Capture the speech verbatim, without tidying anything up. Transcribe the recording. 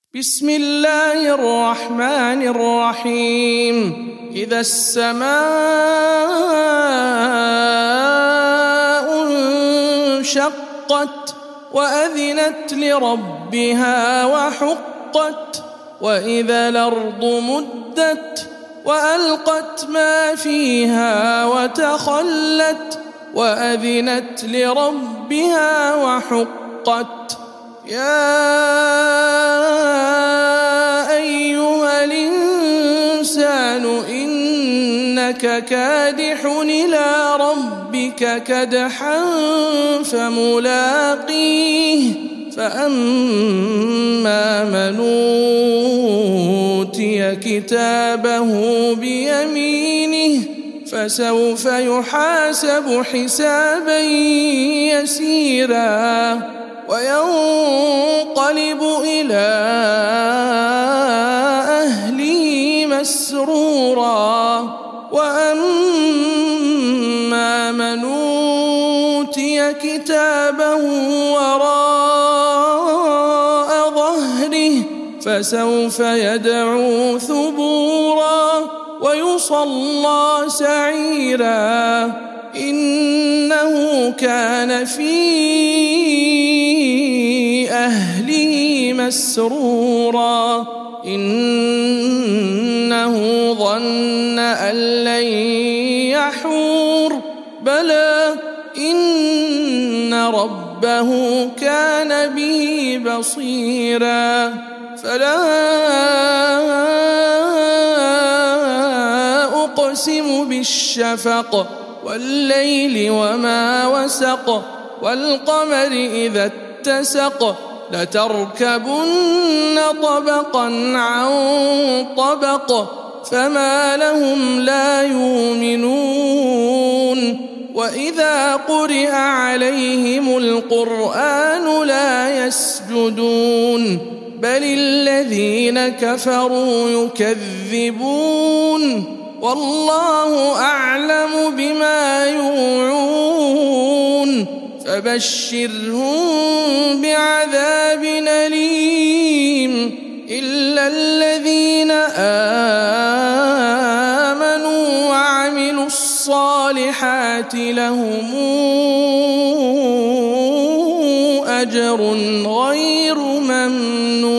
بسم الله الرحمن الرحيم إذا السماء انشقت وأذنت لربها وحقت وإذا الأرض مدت وألقت ما فيها وتخلت وأذنت لربها وحقت يا أيها الإنسان إنك كادح إلى ربك كدحا فملاقيه فأما من أوتي كتابه بيمينه فسوف يحاسب حسابا يسيرا وينقلب إلى أهله مسرورا وأما من أوتي كتابه وراء ظهره فسوف يدعو ثبورا ويصلى سعيرا إنه كان في أهله مسرورا إنه ظن أن لن يحور بلى إن ربه كان به بصيرا فلا أقسم بالشفق والليل وما وسق والقمر إذا اتسق لتركبن طبقا عن طبق فما لهم لا يؤمنون وإذا قرئ عليهم القرآن لا يسجدون بل الذين كفروا يكذبون والله أعلم بما يوعون فبشرهم بعذاب أليم إلا الذين آمنوا وعملوا الصالحات لهم أجر غير ممنون.